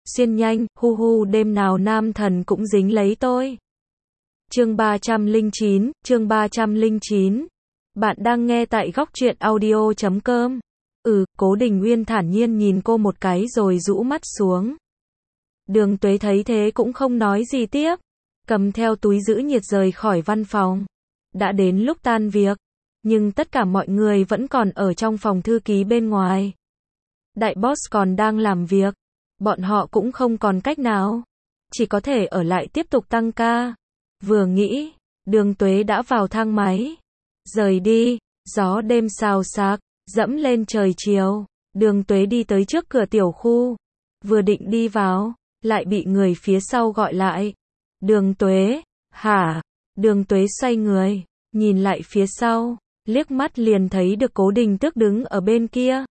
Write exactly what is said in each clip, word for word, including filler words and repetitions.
xuyên nhanh, hu hu đêm nào nam thần cũng dính lấy tôi. Chương ba trăm lẻ chín, chương ba trăm lẻ chín. Bạn đang nghe tại góc truyện audio chấm com. Ừ, Cố Đình Uyên thản nhiên nhìn cô một cái rồi rũ mắt xuống. Đường Tuế thấy thế cũng không nói gì tiếp, cầm theo túi giữ nhiệt rời khỏi văn phòng. Đã đến lúc tan việc, nhưng tất cả mọi người vẫn còn ở trong phòng thư ký bên ngoài. Đại boss còn đang làm việc, bọn họ cũng không còn cách nào, chỉ có thể ở lại tiếp tục tăng ca. Vừa nghĩ, Đường Tuế đã vào thang máy, rời đi, gió đêm xào xạc, dẫm lên trời chiều. Đường Tuế đi tới trước cửa tiểu khu, vừa định đi vào, lại bị người phía sau gọi lại. Đường Tuế, hả? Đường Tuế xoay người, nhìn lại phía sau, liếc mắt liền thấy được Cố Đình Tước đứng ở bên kia.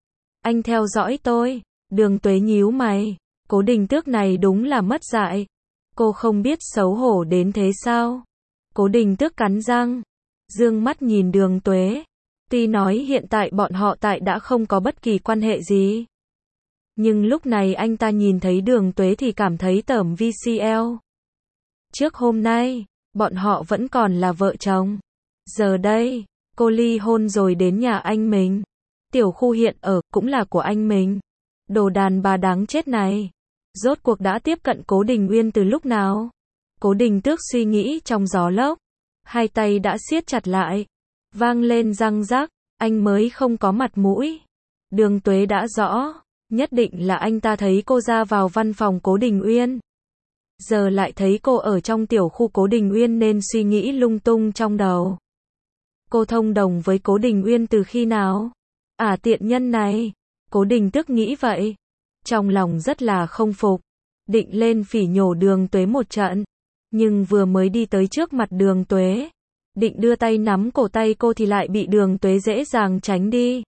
Anh theo dõi tôi. Đường Tuế nhíu mày, Cố Đình Tước này đúng là mất dạy. Cô không biết xấu hổ đến thế sao? Cố Đình Tước cắn răng, dương mắt nhìn Đường Tuế. Tuy nói hiện tại bọn họ tại đã không có bất kỳ quan hệ gì, nhưng lúc này anh ta nhìn thấy Đường Tuế thì cảm thấy tởm vê xê lờ. Trước hôm nay, bọn họ vẫn còn là vợ chồng. Giờ đây, cô ly hôn rồi đến nhà anh mình. Tiểu khu hiện ở cũng là của anh mình. Đồ đàn bà đáng chết này. Rốt cuộc đã tiếp cận Cố Đình Uyên từ lúc nào? Cố Đình Tước suy nghĩ trong gió lốc. Hai tay đã siết chặt lại. Vang lên răng rắc, anh mới không có mặt mũi. Đường Tuế đã rõ, nhất định là anh ta thấy cô ra vào văn phòng Cố Đình Uyên. Giờ lại thấy cô ở trong tiểu khu Cố Đình Uyên nên suy nghĩ lung tung trong đầu. Cô thông đồng với Cố Đình Uyên từ khi nào? À, tiện nhân này. Cố Đình Tước nghĩ vậy. Trong lòng rất là không phục. Định lên phỉ nhổ Đường Tuế một trận. Nhưng vừa mới đi tới trước mặt Đường Tuế, định đưa tay nắm cổ tay cô thì lại bị Đường Tuế dễ dàng tránh đi.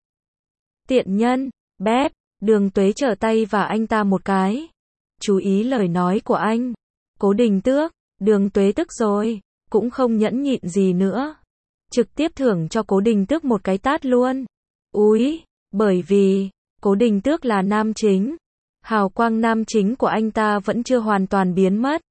Tiện nhân, bép. Đường Tuế trở tay và anh ta một cái. Chú ý lời nói của anh. Cố Đình Tước. Đường Tuế tức rồi, cũng không nhẫn nhịn gì nữa, trực tiếp thưởng cho Cố Đình Tước một cái tát luôn. Úi, bởi vì Cố Đình Tước là nam chính, hào quang nam chính của anh ta vẫn chưa hoàn toàn biến mất.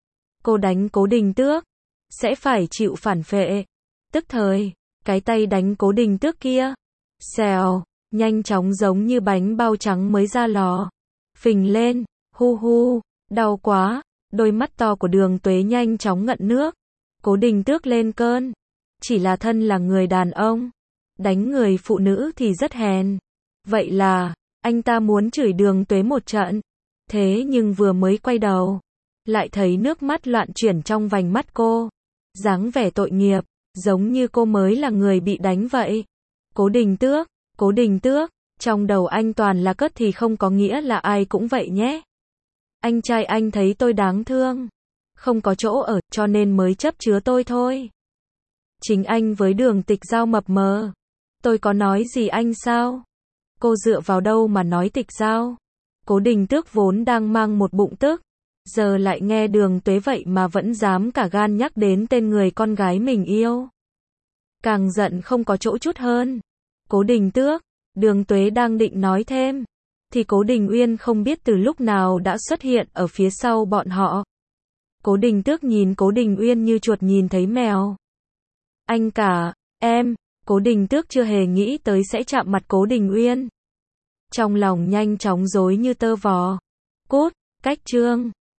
Cô đánh Cố Đình Tước, sẽ phải chịu phản phệ. Tức thời, cái tay đánh Cố Đình Tước kia, xèo, nhanh chóng giống như bánh bao trắng mới ra lò, phình lên, hu hu, đau quá. Đôi mắt to của Đường Tuế nhanh chóng ngậm nước. Cố Đình Tước lên cơn. Chỉ là thân là người đàn ông, đánh người phụ nữ thì rất hèn. Vậy là, anh ta muốn chửi Đường Tuế một trận. Thế nhưng vừa mới quay đầu, lại thấy nước mắt loạn chuyển trong vành mắt cô. Dáng vẻ tội nghiệp, giống như cô mới là người bị đánh vậy. Cố Đình Tước, Cố Đình Tước, trong đầu anh toàn là cất thì không có nghĩa là ai cũng vậy nhé. Anh trai anh thấy tôi đáng thương, không có chỗ ở, cho nên mới chấp chứa tôi thôi. Chính anh với Đường Tịch Giao mập mờ. Tôi có nói gì anh sao? Cô dựa vào đâu mà nói Tịch Giao? Cố Đình Tước vốn đang mang một bụng tức, giờ lại nghe Đường Tuế vậy mà vẫn dám cả gan nhắc đến tên người con gái mình yêu. Càng giận không có chỗ chút hơn. Cố Đình Tước, Đường Tuế đang định nói thêm, thì Cố Đình Uyên không biết từ lúc nào đã xuất hiện ở phía sau bọn họ. Cố Đình Tước nhìn Cố Đình Uyên như chuột nhìn thấy mèo. Anh cả, em. Cố Đình Tước chưa hề nghĩ tới sẽ chạm mặt Cố Đình Uyên. Trong lòng nhanh chóng rối như tơ vò. Cút, cách chương.